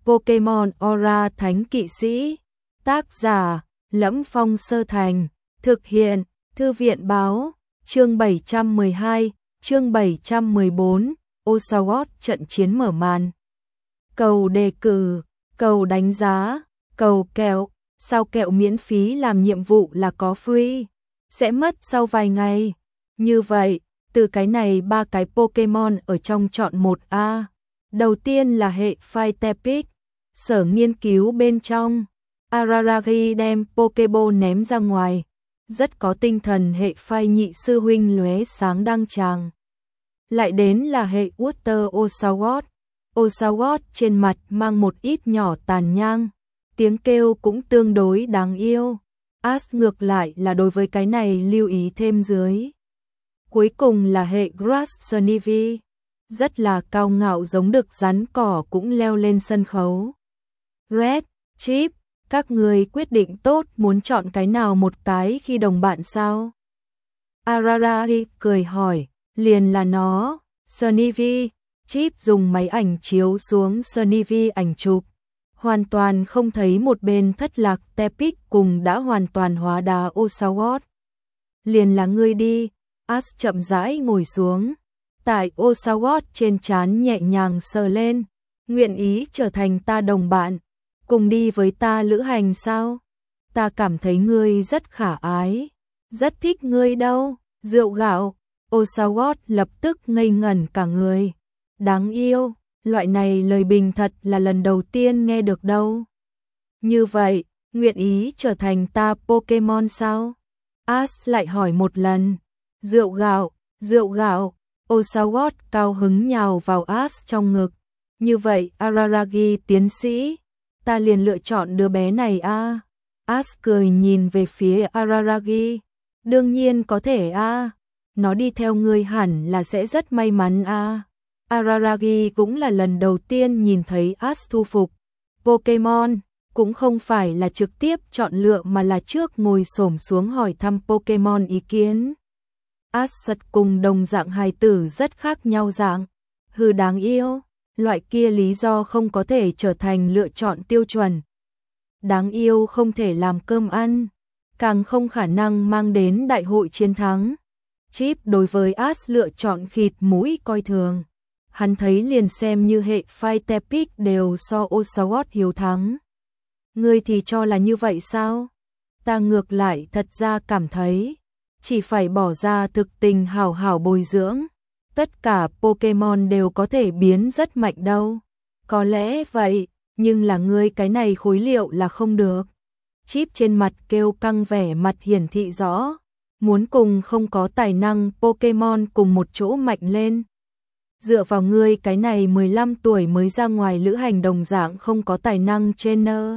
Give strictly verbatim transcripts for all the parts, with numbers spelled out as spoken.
Pokemon Aura Thánh Kỵ Sĩ. Tác giả: Lẫm Phong Sơ Thành. Thực hiện: Thư viện báo. Chương bảy trăm mười hai, chương bảy trăm mười bốn, Oshawott trận chiến mở màn. Cầu đề cử, cầu đánh giá, cầu kẹo. Sao kẹo miễn phí làm nhiệm vụ là có free, sẽ mất sau vài ngày. Như vậy, từ cái này ba cái Pokemon ở trong chọn một A. Đầu tiên là hệ Phytepic. Sở nghiên cứu bên trong, Araragi đem Pokeball ném ra ngoài. Rất có tinh thần hệ phai nhị sư huynh lóe sáng đăng tràng. Lại đến là hệ Water Oshawott. Oshawott trên mặt mang một ít nhỏ tàn nhang, tiếng kêu cũng tương đối đáng yêu. Ash ngược lại là đối với cái này lưu ý thêm dưới. Cuối cùng là hệ Grass Snivy, rất là cao ngạo giống đực rắn cỏ cũng leo lên sân khấu. Red, Chip, các người quyết định tốt muốn chọn cái nào một cái khi đồng bạn sao? Araragi cười hỏi, liền là nó. Snivy. Chip dùng máy ảnh chiếu xuống Snivy ảnh chụp, hoàn toàn không thấy một bên thất lạc Tepic cùng đã hoàn toàn hóa đá Oshawott. Liền là ngươi đi. Ash chậm rãi ngồi xuống, tại Oshawott trên trán nhẹ nhàng sờ lên. Nguyện ý trở thành ta đồng bạn, cùng đi với ta lữ hành sao? Ta cảm thấy ngươi rất khả ái, rất thích ngươi đâu. Rượu gạo. Oshawott lập tức ngây ngẩn cả người. Đáng yêu, loại này lời bình thật là lần đầu tiên nghe được đâu. Như vậy, nguyện ý trở thành ta Pokemon sao? Ash lại hỏi một lần. Rượu gạo, rượu gạo. Oshawott cao hứng nhào vào Ash trong ngực. Như vậy Araragi tiến sĩ, ta liền lựa chọn đứa bé này a. À. Ash cười nhìn về phía Araragi. Đương nhiên có thể a. À. Nó đi theo ngươi hẳn là sẽ rất may mắn a. À. Araragi cũng là lần đầu tiên nhìn thấy Ash thu phục Pokemon, cũng không phải là trực tiếp chọn lựa mà là trước ngồi xổm xuống hỏi thăm Pokemon ý kiến. Ash sật cùng đồng dạng hài tử rất khác nhau dạng. Hừ, đáng yêu, loại kia lý do không có thể trở thành lựa chọn tiêu chuẩn. Đáng yêu không thể làm cơm ăn, càng không khả năng mang đến đại hội chiến thắng. Chip đối với Ash lựa chọn khịt mũi coi thường. Hắn thấy liền xem như hệ Phytepic đều so Oshawott hiếu thắng. Ngươi thì cho là như vậy sao? Ta ngược lại thật ra cảm thấy, chỉ phải bỏ ra thực tình hảo hảo bồi dưỡng, tất cả Pokemon đều có thể biến rất mạnh đâu. Có lẽ vậy, nhưng là ngươi cái này khối liệu là không được. Chip trên mặt kêu căng, vẻ mặt hiển thị rõ, muốn cùng không có tài năng Pokemon cùng một chỗ mạnh lên. Dựa vào ngươi cái này mười lăm tuổi mới ra ngoài lữ hành đồng dạng không có tài năng trainer.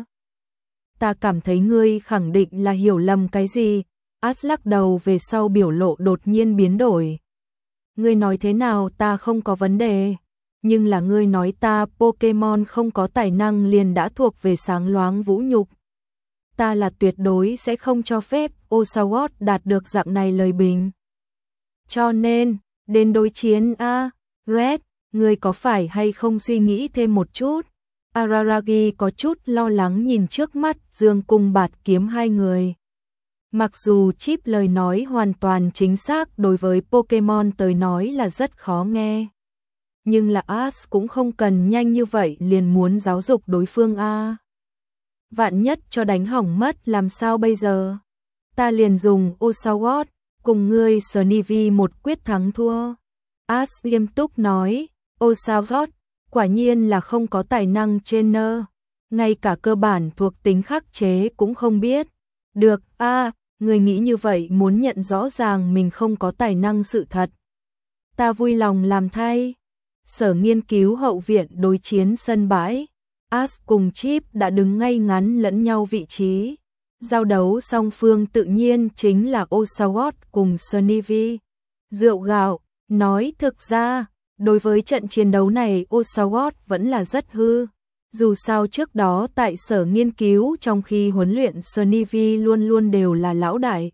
Ta cảm thấy ngươi khẳng định là hiểu lầm cái gì. Ash lắc đầu về sau biểu lộ đột nhiên biến đổi. Ngươi nói thế nào ta không có vấn đề, nhưng là ngươi nói ta Pokemon không có tài năng liền đã thuộc về sáng loáng vũ nhục. Ta là tuyệt đối sẽ không cho phép Oshawott đạt được dạng này lời bình. Cho nên, đến đối chiến a. Red, ngươi có phải hay không suy nghĩ thêm một chút? Araragi có chút lo lắng nhìn trước mắt dương cung bạt kiếm hai người. Mặc dù Chip lời nói hoàn toàn chính xác đối với Pokemon tới nói là rất khó nghe, nhưng là Ash cũng không cần nhanh như vậy liền muốn giáo dục đối phương a. Vạn nhất cho đánh hỏng mất làm sao bây giờ? Ta liền dùng Oshawott cùng ngươi Snivy một quyết thắng thua. Ash nghiêm túc nói. Oshawott quả nhiên là không có tài năng trainer, ngay cả cơ bản thuộc tính khắc chế cũng không biết. Được a, à, người nghĩ như vậy muốn nhận rõ ràng mình không có tài năng sự thật. Ta vui lòng làm thay. Sở nghiên cứu hậu viện đối chiến sân bãi. Ash cùng Chip đã đứng ngay ngắn lẫn nhau vị trí. Giao đấu song phương tự nhiên chính là Oshawott cùng Snivy. Rượu gạo, nói thực ra, đối với trận chiến đấu này Oshawott vẫn là rất hư. Dù sao trước đó tại sở nghiên cứu trong khi huấn luyện Snivy luôn luôn đều là lão đại.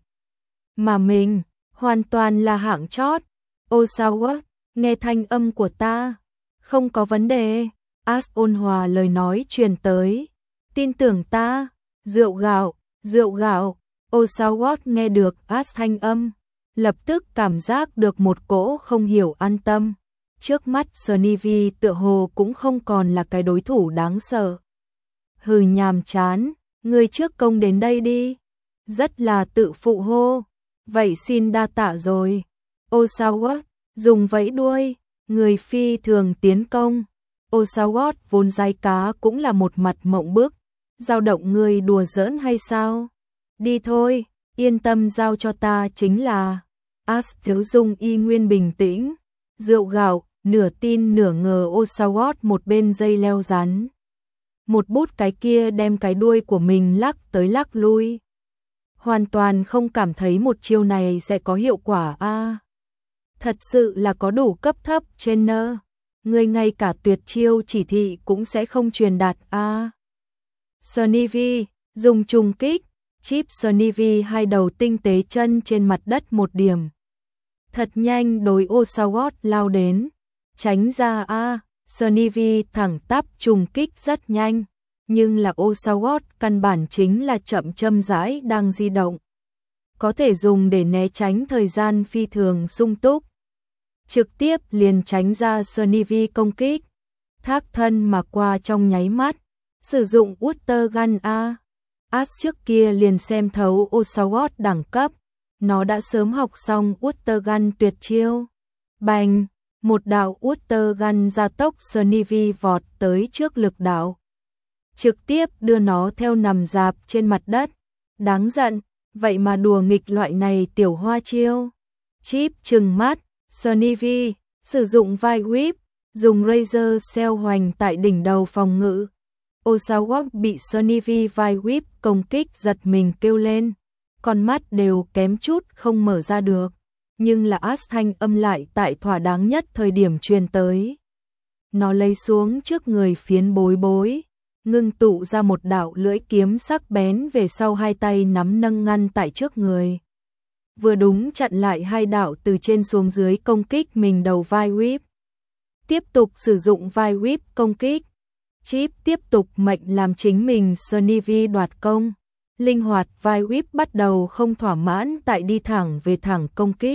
Mà mình, hoàn toàn là hạng chót. Oshawott, nghe thanh âm của ta. Không có vấn đề. Ash ôn hòa lời nói truyền tới. Tin tưởng ta, rượu gạo, rượu gạo. Osawatt nghe được Ash thanh âm, lập tức cảm giác được một cỗ không hiểu an tâm. Trước mắt Snivi tựa hồ cũng không còn là cái đối thủ đáng sợ. Hừ, nhàm chán, ngươi trước công đến đây đi. Rất là tự phụ hô. Vậy xin đa tạ rồi. Osawatt dùng vẫy đuôi, người phi thường tiến công. Osawatt vốn dái cá cũng là một mặt mộng bức. Dao động người đùa giỡn hay sao? Đi thôi, yên tâm giao cho ta chính là. Ash Thiếu Dung y nguyên bình tĩnh. Rượu gạo, nửa tin nửa ngờ Osawatt một bên dây leo rắn. Một bút cái kia đem cái đuôi của mình lắc tới lắc lui. Hoàn toàn không cảm thấy một chiêu này sẽ có hiệu quả a. À, thật sự là có đủ cấp thấp trên nơ. Người ngay cả tuyệt chiêu chỉ thị cũng sẽ không truyền đạt a. À, Snivi dùng trùng kích, chip Snivi hai đầu tinh tế chân trên mặt đất một điểm. Thật nhanh đối Osawatt lao đến. Tránh ra a. À, Snivi thẳng tắp trùng kích rất nhanh, nhưng là Osawatt căn bản chính là chậm châm rãi đang di động. Có thể dùng để né tránh thời gian phi thường sung túc. Trực tiếp liền tránh ra Snivi công kích. Thác thân mà qua trong nháy mắt. Sử dụng Water Gun A. Ash trước kia liền xem thấu Osawatt đẳng cấp. Nó đã sớm học xong Water Gun tuyệt chiêu. Bành! Một đạo Water Gun gia tốc Snivi vọt tới trước lực đạo. Trực tiếp đưa nó theo nằm dạp trên mặt đất. Đáng giận, vậy mà đùa nghịch loại này tiểu hoa chiêu. Chip trừng mắt, Snivi, sử dụng vai whip, dùng Razor Shell hoành tại đỉnh đầu phòng ngự. Osawatt bị Snivi vai whip công kích giật mình kêu lên. Con mắt đều kém chút không mở ra được. Nhưng là Ash thanh âm lại tại thỏa đáng nhất thời điểm truyền tới. Nó lấy xuống trước người phiến bối bối, ngưng tụ ra một đạo lưỡi kiếm sắc bén về sau hai tay nắm nâng ngăn tại trước người. Vừa đúng chặn lại hai đạo từ trên xuống dưới công kích mình đầu vai whip. Tiếp tục sử dụng vai whip công kích. Chip tiếp tục mệnh làm chính mình Snivi đoạt công. Linh hoạt vai whip bắt đầu không thỏa mãn tại đi thẳng về thẳng công kích.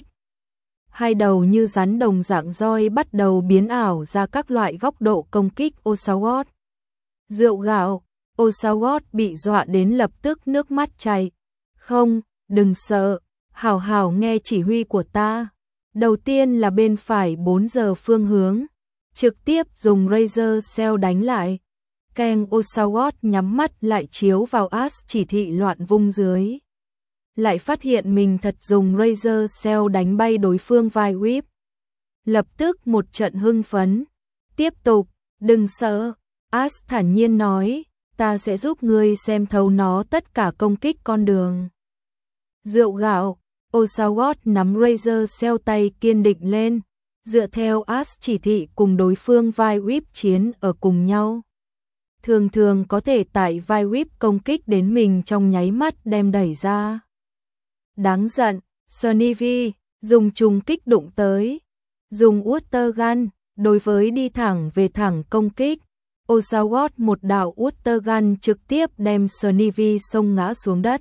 Hai đầu như rắn đồng dạng roi bắt đầu biến ảo ra các loại góc độ công kích Osawatt. Rượu gạo, Osawatt bị dọa đến lập tức nước mắt chảy. Không, đừng sợ, hảo hảo nghe chỉ huy của ta. Đầu tiên là bên phải bốn giờ phương hướng, trực tiếp dùng Razor Shell đánh lại. Keng, Osawatt nhắm mắt lại chiếu vào Ash chỉ thị loạn vung dưới. Lại phát hiện mình thật dùng Razor Shell đánh bay đối phương vai whip. Lập tức một trận hưng phấn. Tiếp tục, đừng sợ. Ash thản nhiên nói, ta sẽ giúp ngươi xem thấu nó tất cả công kích con đường. Rượu gạo, Osawatt nắm Razor Shell tay kiên định lên, dựa theo Ash chỉ thị cùng đối phương vai whip chiến ở cùng nhau. Thường thường có thể tại vai whip công kích đến mình trong nháy mắt đem đẩy ra. Đáng giận, Snivi, dùng trùng kích đụng tới. Dùng Water Gun, đối với đi thẳng về thẳng công kích. Osawatt một đạo Water Gun trực tiếp đem Snivi xông ngã xuống đất.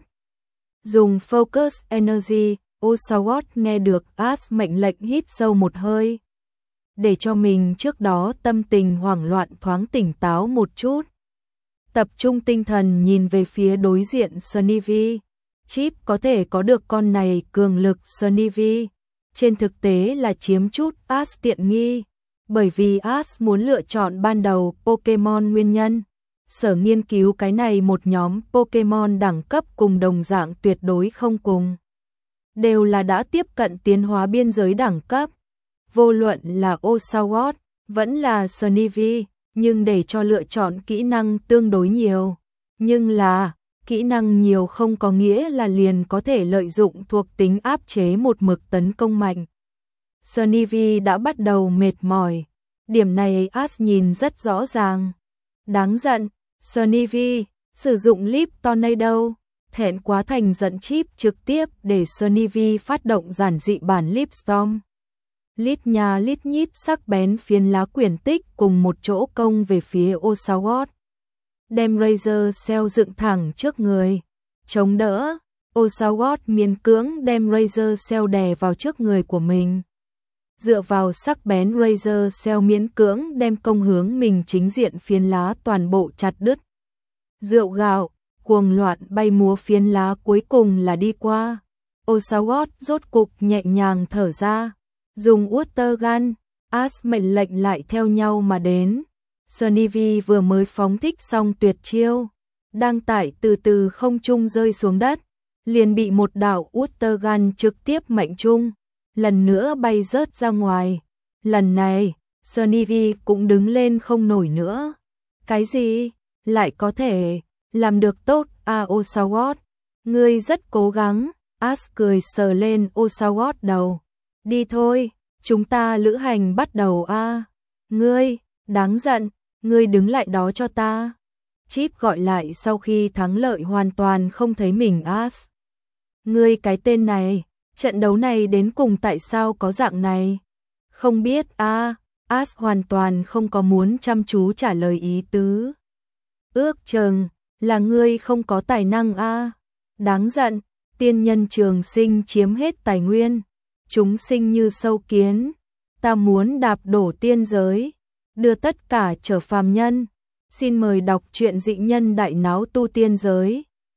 Dùng Focus Energy, Osawatt nghe được Ash mệnh lệnh hít sâu một hơi. Để cho mình trước đó tâm tình hoảng loạn thoáng tỉnh táo một chút. Tập trung tinh thần nhìn về phía đối diện Snivi. Chip có thể có được con này cường lực Snivi. Trên thực tế là chiếm chút Ash tiện nghi. Bởi vì Ash muốn lựa chọn ban đầu Pokemon nguyên nhân. Sở nghiên cứu cái này một nhóm Pokemon đẳng cấp cùng đồng dạng tuyệt đối không cùng. Đều là đã tiếp cận tiến hóa biên giới đẳng cấp. Vô luận là Osawatt, vẫn là Snivi, nhưng để cho lựa chọn kỹ năng tương đối nhiều. Nhưng là, kỹ năng nhiều không có nghĩa là liền có thể lợi dụng thuộc tính áp chế một mực tấn công mạnh. Snivi đã bắt đầu mệt mỏi. Điểm này Ash nhìn rất rõ ràng. Đáng giận, Snivi, sử dụng Leaf Tornado. Thẹn quá thành giận Chip trực tiếp để Snivi phát động giản dị bản Leaf Storm. Lít nha lít nhít sắc bén phiến lá quyển tích cùng một chỗ công về phía Osagot. Đem Razor Cell dựng thẳng trước người, chống đỡ. Osagot miễn cưỡng đem Razor Cell đè vào trước người của mình. Dựa vào sắc bén Razor Cell miễn cưỡng đem công hướng mình chính diện phiến lá toàn bộ chặt đứt. Rượu gạo, cuồng loạn bay múa phiến lá cuối cùng là đi qua. Osagot rốt cục nhẹ nhàng thở ra, dùng Water Gun, Ash mệnh lệnh lại theo nhau mà đến. Snivi vừa mới phóng thích xong tuyệt chiêu, đang tải từ từ không trung rơi xuống đất, liền bị một đạo Water Gun trực tiếp mệnh trung, lần nữa bay rớt ra ngoài. Lần này, Snivi cũng đứng lên không nổi nữa. Cái gì? Lại có thể làm được tốt à Osagot? Ngươi rất cố gắng. Ash cười sờ lên Osagot đầu. Đi thôi, chúng ta lữ hành bắt đầu a. À. Ngươi, đáng giận, ngươi đứng lại đó cho ta. Chip gọi lại sau khi thắng lợi hoàn toàn không thấy mình Ash. Ngươi cái tên này, trận đấu này đến cùng tại sao có dạng này? Không biết a. À. Ash hoàn toàn không có muốn chăm chú trả lời ý tứ. Ước chừng là ngươi không có tài năng a. À. Đáng giận, tiên nhân trường sinh chiếm hết tài nguyên, chúng sinh như sâu kiến, ta muốn đạp đổ tiên giới, đưa tất cả trở phàm nhân. Xin mời đọc truyện Dị Nhân Đại Náo Tu Tiên Giới.